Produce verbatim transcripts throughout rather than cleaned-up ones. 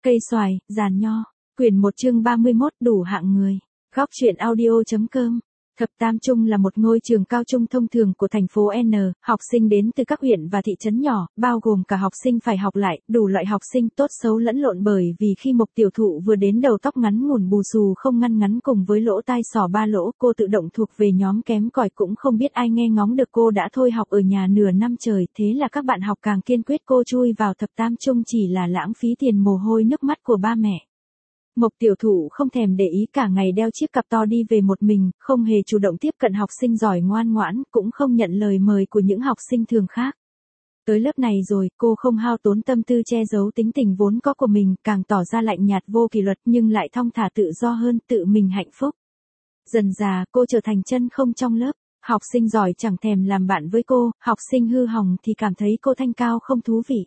Cây xoài, giàn nho. Quyển một chương ba mươi mốt đủ hạng người. Góc truyện audio.com. Thập Tam Trung là một ngôi trường cao trung thông thường của thành phố N, học sinh đến từ các huyện và thị trấn nhỏ, bao gồm cả học sinh phải học lại, đủ loại học sinh tốt xấu lẫn lộn bởi vì khi Mộc Tiểu Thụ vừa đến đầu tóc ngắn ngủn bù xù không ngăn ngắn cùng với lỗ tai sỏ ba lỗ, cô tự động thuộc về nhóm kém cỏi cũng không biết ai nghe ngóng được cô đã thôi học ở nhà nửa năm trời, thế là các bạn học càng kiên quyết cô chui vào Thập Tam Trung chỉ là lãng phí tiền mồ hôi nước mắt của ba mẹ. Mộc Tiểu Thụ không thèm để ý cả ngày đeo chiếc cặp to đi về một mình, không hề chủ động tiếp cận học sinh giỏi ngoan ngoãn, cũng không nhận lời mời của những học sinh thường khác. Tới lớp này rồi, cô không hao tốn tâm tư che giấu tính tình vốn có của mình, càng tỏ ra lạnh nhạt vô kỷ luật nhưng lại thong thả tự do hơn, tự mình hạnh phúc. Dần dà, cô trở thành chân không trong lớp, học sinh giỏi chẳng thèm làm bạn với cô, học sinh hư hỏng thì cảm thấy cô thanh cao không thú vị.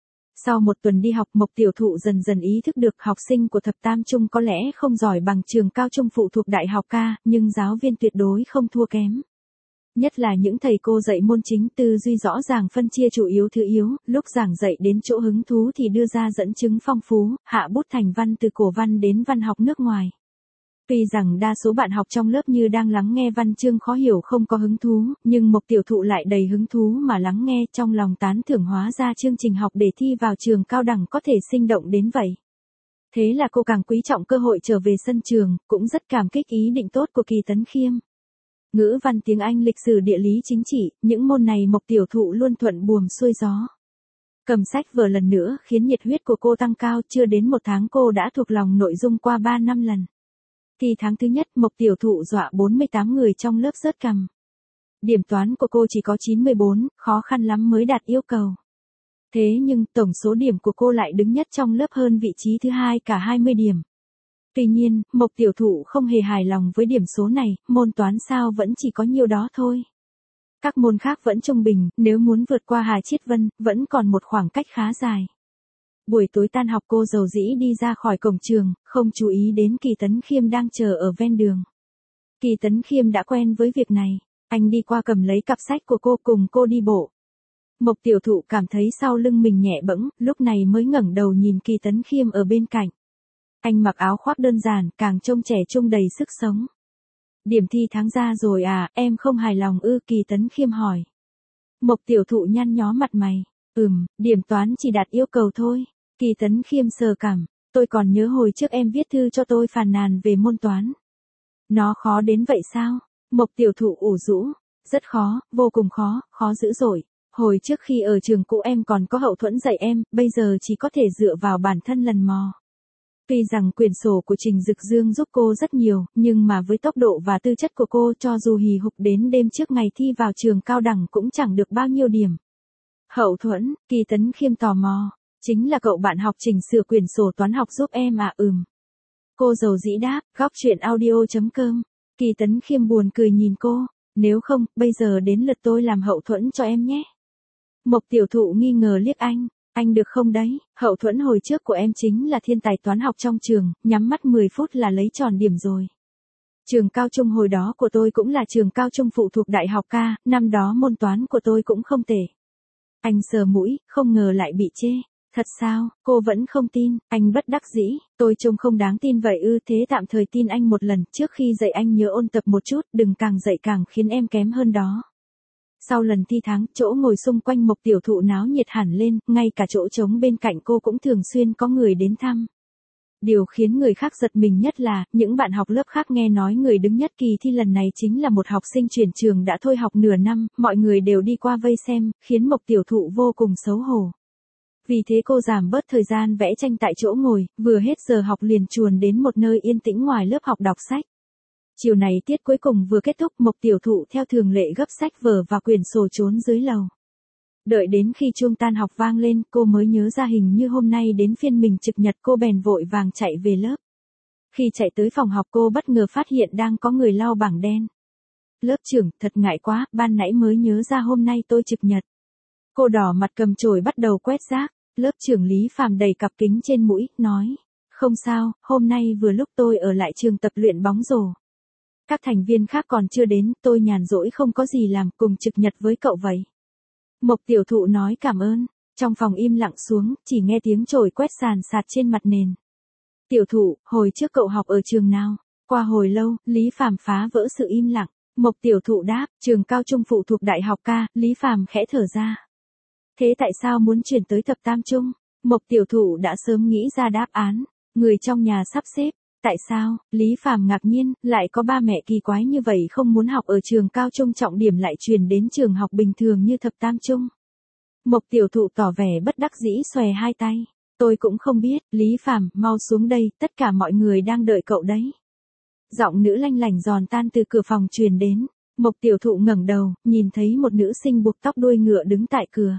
Sau một tuần đi học, Mộc Tiểu Thụ dần dần ý thức được học sinh của Thập Tam Trung có lẽ không giỏi bằng trường cao trung phụ thuộc Đại học Ca, nhưng giáo viên tuyệt đối không thua kém. Nhất là những thầy cô dạy môn chính tư duy rõ ràng phân chia chủ yếu thứ yếu, lúc giảng dạy đến chỗ hứng thú thì đưa ra dẫn chứng phong phú, hạ bút thành văn từ cổ văn đến văn học nước ngoài. Tuy rằng đa số bạn học trong lớp như đang lắng nghe văn chương khó hiểu không có hứng thú, nhưng Mộc Tiểu Thụ lại đầy hứng thú mà lắng nghe, trong lòng tán thưởng hóa ra chương trình học để thi vào trường cao đẳng có thể sinh động đến vậy. Thế là cô càng quý trọng cơ hội trở về sân trường, cũng rất cảm kích ý định tốt của Kỳ Tấn Khiêm. Ngữ văn, tiếng Anh, lịch sử, địa lý, chính trị, những môn này Mộc Tiểu Thụ luôn thuận buồm xuôi gió. Cầm sách vở lần nữa khiến nhiệt huyết của cô tăng cao, chưa đến một tháng cô đã thuộc lòng nội dung qua ba năm lần. Thì tháng thứ nhất, Mộc Tiểu Thụ dọa bốn mươi tám người trong lớp rớt cằm. Điểm toán của cô chỉ có chín mươi bốn, khó khăn lắm mới đạt yêu cầu. Thế nhưng, tổng số điểm của cô lại đứng nhất trong lớp hơn vị trí thứ hai cả hai mươi điểm. Tuy nhiên, Mộc Tiểu Thụ không hề hài lòng với điểm số này, môn toán sao vẫn chỉ có nhiêu đó thôi. Các môn khác vẫn trung bình, nếu muốn vượt qua Hà Chiết Vân, vẫn còn một khoảng cách khá dài. Buổi tối tan học cô dầu dĩ đi ra khỏi cổng trường, không chú ý đến Kỳ Tấn Khiêm đang chờ ở ven đường. Kỳ Tấn Khiêm đã quen với việc này, anh đi qua cầm lấy cặp sách của cô cùng cô đi bộ. Mộc Tiểu Thụ cảm thấy sau lưng mình nhẹ bẫng, lúc này mới ngẩng đầu nhìn Kỳ Tấn Khiêm ở bên cạnh. Anh mặc áo khoác đơn giản, càng trông trẻ trung đầy sức sống. Điểm thi tháng ra rồi à, em không hài lòng ư? Kỳ Tấn Khiêm hỏi. Mộc Tiểu Thụ nhăn nhó mặt mày, ừm, điểm toán chỉ đạt yêu cầu thôi. Kỳ Tấn Khiêm sờ cảm, tôi còn nhớ hồi trước em viết thư cho tôi phàn nàn về môn toán. Nó khó đến vậy sao? Mộc Tiểu Thụ ủ rũ, rất khó, vô cùng khó, khó dữ dội. Hồi trước khi ở trường cũ em còn có hậu thuẫn dạy em, bây giờ chỉ có thể dựa vào bản thân lần mò. Tuy rằng quyển sổ của Trình Dực Dương giúp cô rất nhiều, nhưng mà với tốc độ và tư chất của cô cho dù hì hục đến đêm trước ngày thi vào trường cao đẳng cũng chẳng được bao nhiêu điểm. Hậu thuẫn, Kỳ Tấn Khiêm tò mò. Chính là cậu bạn học chỉnh sửa quyển sổ toán học giúp em à? Ừm. Cô dầu dĩ đáp, góc truyện audio.com. Kỳ Tấn Khiêm buồn cười nhìn cô, nếu không, bây giờ đến lượt tôi làm hậu thuẫn cho em nhé. Mộc Tiểu Thụ nghi ngờ liếc anh, anh được không đấy, hậu thuẫn hồi trước của em chính là thiên tài toán học trong trường, nhắm mắt mười phút là lấy tròn điểm rồi. Trường cao trung hồi đó của tôi cũng là trường cao trung phụ thuộc Đại học Ca, năm đó môn toán của tôi cũng không tệ. Anh sờ mũi, không ngờ lại bị chê. Thật sao, cô vẫn không tin, anh bất đắc dĩ, tôi trông không đáng tin vậy ư? Thế tạm thời tin anh một lần, trước khi dạy anh nhớ ôn tập một chút, đừng càng dạy càng khiến em kém hơn đó. Sau lần thi tháng, chỗ ngồi xung quanh Mộc Tiểu Thụ náo nhiệt hẳn lên, ngay cả chỗ trống bên cạnh cô cũng thường xuyên có người đến thăm. Điều khiến người khác giật mình nhất là, những bạn học lớp khác nghe nói người đứng nhất kỳ thi lần này chính là một học sinh chuyển trường đã thôi học nửa năm, mọi người đều đi qua vây xem, khiến Mộc Tiểu Thụ vô cùng xấu hổ. Vì thế cô giảm bớt thời gian vẽ tranh tại chỗ ngồi, vừa hết giờ học liền chuồn đến một nơi yên tĩnh ngoài lớp học đọc sách. Chiều này tiết cuối cùng vừa kết thúc, Mộc Tiểu Thụ theo thường lệ gấp sách vở và quyển sổ trốn dưới lầu. Đợi đến khi chuông tan học vang lên, cô mới nhớ ra hình như hôm nay đến phiên mình trực nhật, cô bèn vội vàng chạy về lớp. Khi chạy tới phòng học cô bất ngờ phát hiện đang có người lau bảng đen. Lớp trưởng, thật ngại quá, ban nãy mới nhớ ra hôm nay tôi trực nhật. Cô đỏ mặt cầm chổi bắt đầu quét rác. Lớp trưởng Lý Phàm đầy cặp kính trên mũi, nói, không sao, hôm nay vừa lúc tôi ở lại trường tập luyện bóng rổ. Các thành viên khác còn chưa đến, tôi nhàn rỗi không có gì làm, cùng trực nhật với cậu vậy. Mộc Tiểu Thụ nói cảm ơn. Trong phòng im lặng xuống, chỉ nghe tiếng chổi quét sàn sạt trên mặt nền. Tiểu thụ, hồi trước cậu học ở trường nào? Qua hồi lâu, Lý Phàm phá vỡ sự im lặng. Mộc tiểu thụ đáp, trường cao trung phụ thuộc đại học ca. Lý Phàm khẽ thở ra. Thế tại sao muốn chuyển tới thập tam trung? Mộc tiểu thụ đã sớm nghĩ ra đáp án. Người trong nhà sắp xếp. Tại sao? Lý Phàm ngạc nhiên, lại có ba mẹ kỳ quái như vậy không muốn học ở trường cao trung trọng điểm lại truyền đến trường học bình thường như thập tam trung. Mộc tiểu thụ tỏ vẻ bất đắc dĩ xòe hai tay. Tôi cũng không biết, Lý Phàm, mau xuống đây, tất cả mọi người đang đợi cậu đấy. Giọng nữ lanh lảnh giòn tan từ cửa phòng truyền đến. Mộc tiểu thụ ngẩng đầu, nhìn thấy một nữ sinh buộc tóc đuôi ngựa đứng tại cửa.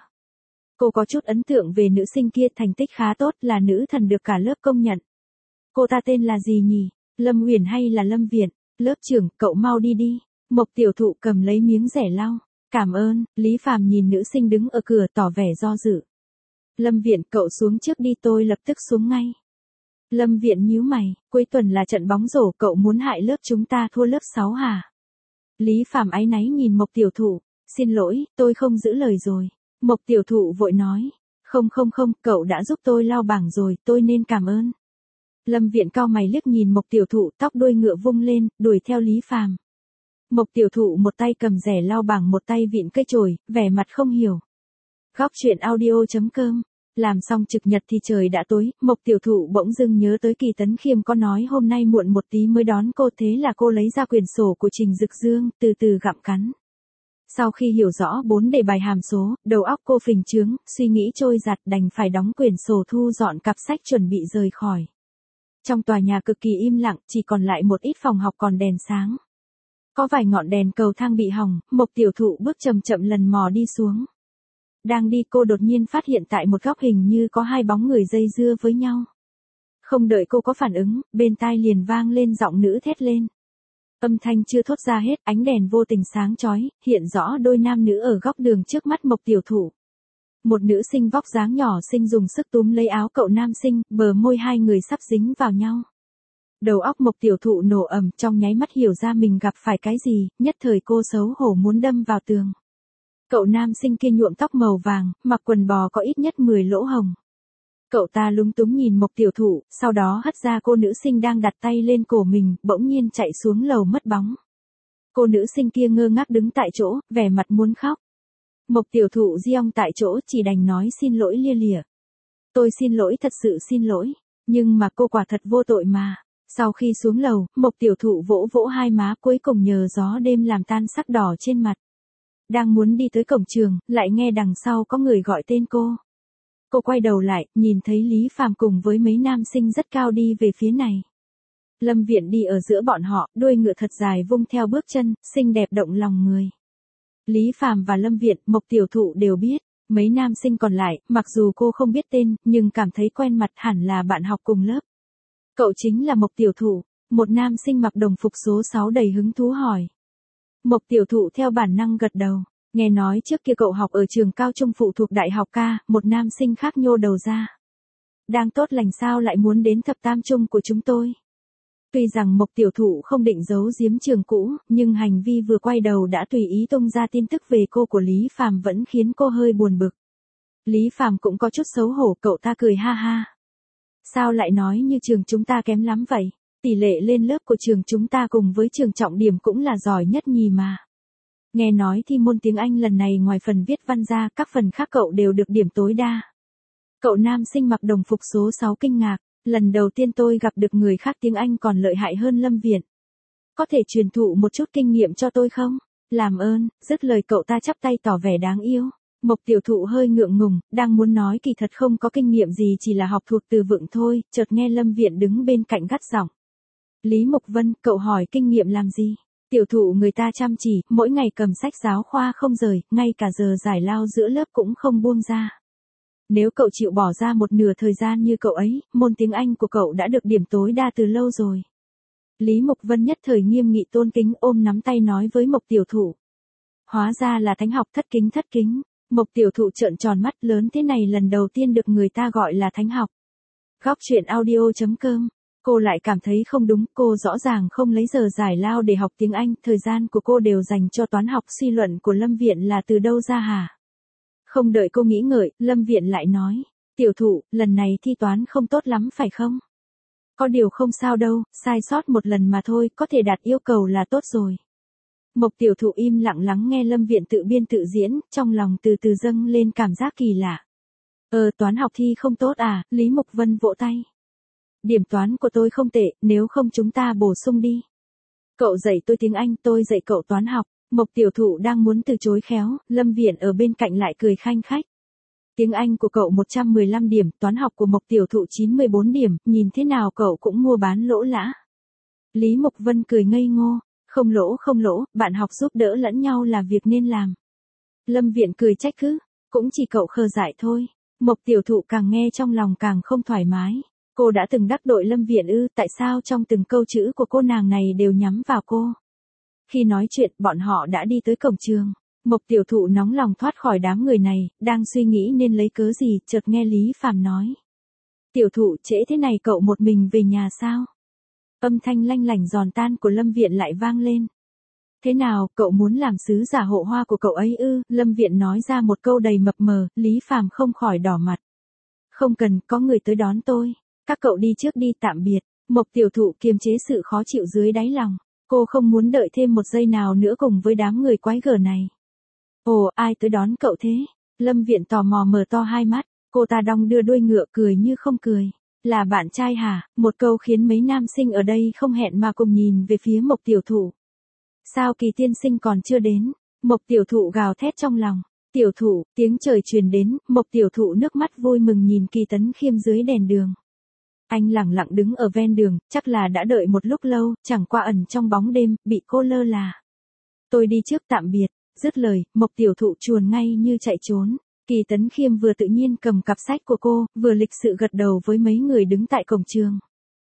Cô có chút ấn tượng về nữ sinh kia, thành tích khá tốt, là nữ thần được cả lớp công nhận. Cô ta tên là gì nhỉ? Lâm Uyển hay là Lâm Viện? Lớp trưởng, cậu mau đi đi. Mộc tiểu thụ cầm lấy miếng rẻ lau. Cảm ơn. Lý Phàm nhìn nữ sinh đứng ở cửa tỏ vẻ do dự. Lâm Viện, cậu xuống trước đi, tôi lập tức xuống ngay. Lâm Viện nhíu mày, cuối tuần là trận bóng rổ, cậu muốn hại lớp chúng ta thua lớp sáu hả? Lý Phàm áy náy nhìn Mộc tiểu thụ. Xin lỗi, tôi không giữ lời rồi. Mộc tiểu thụ vội nói. Không không không, cậu đã giúp tôi lau bảng rồi, tôi nên cảm ơn. Lâm Viện cau mày liếc nhìn Mộc tiểu thụ, tóc đuôi ngựa vung lên, đuổi theo Lý Phàm. Mộc tiểu thụ một tay cầm rẻ lau bảng, một tay vịn cây chổi, vẻ mặt không hiểu. Góc truyện audio chấm com. Làm xong trực nhật thì trời đã tối, Mộc tiểu thụ bỗng dưng nhớ tới Kỳ Tấn Khiêm có nói hôm nay muộn một tí mới đón cô, thế là cô lấy ra quyển sổ của Trình Dực Dương, từ từ gặm cắn. Sau khi hiểu rõ bốn đề bài hàm số, đầu óc cô phình chướng, suy nghĩ trôi giạt, đành phải đóng quyển sổ, thu dọn cặp sách chuẩn bị rời khỏi. Trong tòa nhà cực kỳ im lặng, chỉ còn lại một ít phòng học còn đèn sáng. Có vài ngọn đèn cầu thang bị hỏng, Mộc tiểu thụ bước chậm chậm lần mò đi xuống. Đang đi cô đột nhiên phát hiện tại một góc hình như có hai bóng người dây dưa với nhau. Không đợi cô có phản ứng, bên tai liền vang lên giọng nữ thét lên. Âm thanh chưa thốt ra hết, ánh đèn vô tình sáng chói, hiện rõ đôi nam nữ ở góc đường trước mắt Mộc tiểu thụ. Một nữ sinh vóc dáng nhỏ xinh dùng sức túm lấy áo cậu nam sinh, bờ môi hai người sắp dính vào nhau. Đầu óc Mộc tiểu thụ nổ ầm, trong nháy mắt hiểu ra mình gặp phải cái gì, nhất thời cô xấu hổ muốn đâm vào tường. Cậu nam sinh kia nhuộm tóc màu vàng, mặc quần bò có ít nhất mười lỗ hồng. Cậu ta lúng túng nhìn Mộc tiểu thụ, sau đó hất ra cô nữ sinh đang đặt tay lên cổ mình, bỗng nhiên chạy xuống lầu mất bóng. Cô nữ sinh kia ngơ ngác đứng tại chỗ, vẻ mặt muốn khóc. Mộc tiểu thụ giong tại chỗ, chỉ đành nói xin lỗi lia lịa. Tôi xin lỗi, thật sự xin lỗi. Nhưng mà cô quả thật vô tội mà. Sau khi xuống lầu, Mộc tiểu thụ vỗ vỗ hai má, cuối cùng nhờ gió đêm làm tan sắc đỏ trên mặt. Đang muốn đi tới cổng trường, lại nghe đằng sau có người gọi tên cô. Cô quay đầu lại, nhìn thấy Lý Phàm cùng với mấy nam sinh rất cao đi về phía này. Lâm Viện đi ở giữa bọn họ, đuôi ngựa thật dài vung theo bước chân, xinh đẹp động lòng người. Lý Phàm và Lâm Viện, Mộc tiểu thụ đều biết. Mấy nam sinh còn lại, mặc dù cô không biết tên, nhưng cảm thấy quen mặt, hẳn là bạn học cùng lớp. Cậu chính là Mộc tiểu thụ. Một nam sinh mặc đồng phục số sáu đầy hứng thú hỏi. Mộc tiểu thụ theo bản năng gật đầu. Nghe nói trước kia cậu học ở trường cao trung phụ thuộc đại học ca, một nam sinh khác nhô đầu ra. Đang tốt lành sao lại muốn đến thập tam trung của chúng tôi. Tuy rằng Mộc tiểu thụ không định giấu giếm trường cũ, nhưng hành vi vừa quay đầu đã tùy ý tung ra tin tức về cô của Lý Phàm vẫn khiến cô hơi buồn bực. Lý Phàm cũng có chút xấu hổ, cậu ta cười ha ha. Sao lại nói như trường chúng ta kém lắm vậy? Tỷ lệ lên lớp của trường chúng ta cùng với trường trọng điểm cũng là giỏi nhất nhì mà. Nghe nói thi môn tiếng Anh lần này ngoài phần viết văn ra, các phần khác cậu đều được điểm tối đa. Cậu nam sinh mặc đồng phục số sáu kinh ngạc. Lần đầu tiên tôi gặp được người khác tiếng Anh còn lợi hại hơn Lâm Viện. Có thể truyền thụ một chút kinh nghiệm cho tôi không? Làm ơn. Dứt lời cậu ta chắp tay tỏ vẻ đáng yêu. Mộc tiểu thụ hơi ngượng ngùng, đang muốn nói kỳ thật không có kinh nghiệm gì, chỉ là học thuộc từ vựng thôi, chợt nghe Lâm Viện đứng bên cạnh gắt giọng. Lý Mục Vân, cậu hỏi kinh nghiệm làm gì? Tiểu thụ người ta chăm chỉ, mỗi ngày cầm sách giáo khoa không rời, ngay cả giờ giải lao giữa lớp cũng không buông ra. Nếu cậu chịu bỏ ra một nửa thời gian như cậu ấy, môn tiếng Anh của cậu đã được điểm tối đa từ lâu rồi. Lý Mục Vân nhất thời nghiêm nghị tôn kính, ôm nắm tay nói với Mộc tiểu thụ. Hóa ra là thánh học, thất kính thất kính. Mộc tiểu thụ trợn tròn mắt, lớn thế này lần đầu tiên được người ta gọi là thánh học. Góc truyện audio chấm com. Cô lại cảm thấy không đúng, cô rõ ràng không lấy giờ giải lao để học tiếng Anh, thời gian của cô đều dành cho toán học, suy luận của Lâm Viện là từ đâu ra hả? Không đợi cô nghĩ ngợi, Lâm Viện lại nói, tiểu thụ, lần này thi toán không tốt lắm phải không? Có điều không sao đâu, sai sót một lần mà thôi, có thể đạt yêu cầu là tốt rồi. Mộc tiểu thụ im lặng lắng nghe Lâm Viện tự biên tự diễn, trong lòng từ từ dâng lên cảm giác kỳ lạ. Ờ toán học thi không tốt à, Lý Mục Vân vỗ tay. Điểm toán của tôi không tệ, nếu không chúng ta bổ sung đi. Cậu dạy tôi tiếng Anh, tôi dạy cậu toán học. Mộc tiểu thụ đang muốn từ chối khéo, Lâm Viện ở bên cạnh lại cười khanh khách. Tiếng Anh của cậu một trăm mười lăm điểm, toán học của Mộc tiểu thụ chín mươi bốn điểm, nhìn thế nào cậu cũng mua bán lỗ lã. Lý Mục Vân cười ngây ngô, không lỗ không lỗ, bạn học giúp đỡ lẫn nhau là việc nên làm. Lâm Viện cười trách cứ, cũng chỉ cậu khờ dại thôi. Mộc tiểu thụ càng nghe trong lòng càng không thoải mái. Cô đã từng đắc tội Lâm Viện ư, tại sao trong từng câu chữ của cô nàng này đều nhắm vào cô? Khi nói chuyện, bọn họ đã đi tới cổng trường. Mộc tiểu thụ nóng lòng thoát khỏi đám người này, đang suy nghĩ nên lấy cớ gì, chợt nghe Lý Phàm nói. Tiểu thụ, trễ thế này cậu một mình về nhà sao? Âm thanh lanh lảnh giòn tan của Lâm Viện lại vang lên. Thế nào, cậu muốn làm sứ giả hộ hoa của cậu ấy ư? Lâm Viện nói ra một câu đầy mập mờ, Lý Phàm không khỏi đỏ mặt. Không cần, có người tới đón tôi. Các cậu đi trước đi, tạm biệt. Mộc tiểu thụ kiềm chế sự khó chịu dưới đáy lòng. Cô không muốn đợi thêm một giây nào nữa cùng với đám người quái gở này. Ồ, ai tới đón cậu thế? Lâm Viện tò mò mở to hai mắt. Cô ta đong đưa đuôi ngựa cười như không cười. Là bạn trai hả? Một câu khiến mấy nam sinh ở đây không hẹn mà cùng nhìn về phía Mộc tiểu thụ. Sao Kỳ tiên sinh còn chưa đến? Mộc tiểu thụ gào thét trong lòng. Tiểu thụ, tiếng trời truyền đến, Mộc tiểu thụ nước mắt vui mừng nhìn Kỳ Tấn Khiêm dưới đèn đường. Anh lẳng lặng đứng ở ven đường, chắc là đã đợi một lúc lâu, chẳng qua ẩn trong bóng đêm, bị cô lơ là. Tôi đi trước tạm biệt, dứt lời, Mộc tiểu thụ chuồn ngay như chạy trốn. Kỳ Tấn Khiêm vừa tự nhiên cầm cặp sách của cô, vừa lịch sự gật đầu với mấy người đứng tại cổng trường.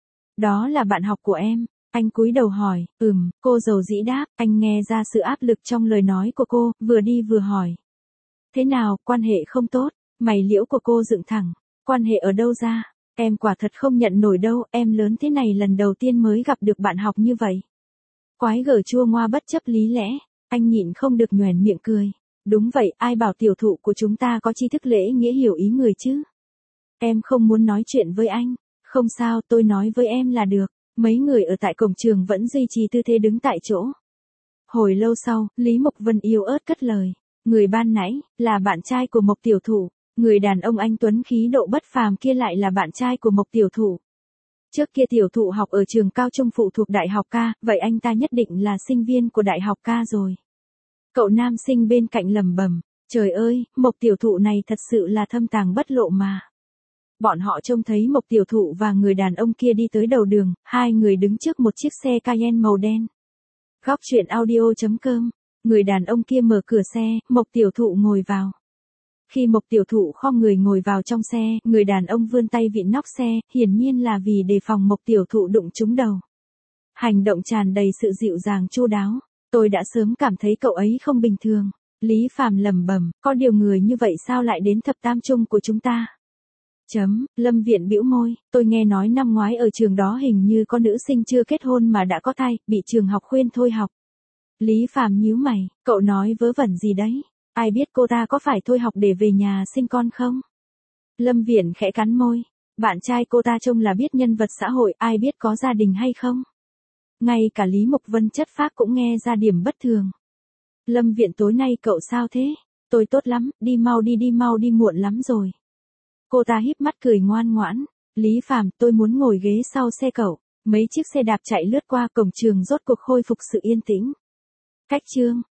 Đó là bạn học của em. Anh cúi đầu hỏi, ừm, cô dầu dĩ đáp, anh nghe ra sự áp lực trong lời nói của cô, vừa đi vừa hỏi. Thế nào, quan hệ không tốt? Mày liễu của cô dựng thẳng, quan hệ ở đâu ra? Em quả thật không nhận nổi đâu, em lớn thế này lần đầu tiên mới gặp được bạn học như vậy. Quái gở chua ngoa bất chấp lý lẽ, anh nhịn không được nhoẻn miệng cười. Đúng vậy, ai bảo tiểu thụ của chúng ta có tri thức lễ nghĩa hiểu ý người chứ? Em không muốn nói chuyện với anh, không sao, tôi nói với em là được. Mấy người ở tại cổng trường vẫn duy trì tư thế đứng tại chỗ. Hồi lâu sau, Lý Mộc Vân yếu ớt cất lời. Người ban nãy, là bạn trai của Mộc tiểu thụ. Người đàn ông anh tuấn khí độ bất phàm kia lại là bạn trai của Mộc tiểu thụ. Trước kia tiểu thụ học ở trường cao trung phụ thuộc Đại học Ca, vậy anh ta nhất định là sinh viên của Đại học Ca rồi. Cậu nam sinh bên cạnh lẩm bẩm. Trời ơi, Mộc tiểu thụ này thật sự là thâm tàng bất lộ mà. Bọn họ trông thấy Mộc tiểu thụ và người đàn ông kia đi tới đầu đường, hai người đứng trước một chiếc xe Cayenne màu đen. Góc truyện audio chấm com, người đàn ông kia mở cửa xe, Mộc tiểu thụ ngồi vào. Khi Mộc tiểu thụ khom người ngồi vào trong xe, người đàn ông vươn tay vịn nóc xe, hiển nhiên là vì đề phòng Mộc tiểu thụ đụng trúng đầu. Hành động tràn đầy sự dịu dàng chu đáo, tôi đã sớm cảm thấy cậu ấy không bình thường. Lý Phàm lẩm bẩm, có điều người như vậy sao lại đến thập tam trung của chúng ta? Chấm, Lâm Viện bĩu môi, tôi nghe nói năm ngoái ở trường đó hình như có nữ sinh chưa kết hôn mà đã có thai, bị trường học khuyên thôi học. Lý Phàm nhíu mày, cậu nói vớ vẩn gì đấy? Ai biết cô ta có phải thôi học để về nhà sinh con không? Lâm Viện khẽ cắn môi, bạn trai cô ta trông là biết nhân vật xã hội, ai biết có gia đình hay không? Ngay cả Lý Mộc Vân chất phác cũng nghe ra điểm bất thường. Lâm Viện tối nay cậu sao thế? Tôi tốt lắm, đi mau đi đi mau đi muộn lắm rồi. Cô ta híp mắt cười ngoan ngoãn. Lý Phàm, tôi muốn ngồi ghế sau xe cậu. Mấy chiếc xe đạp chạy lướt qua cổng trường rốt cuộc khôi phục sự yên tĩnh. Cách chương.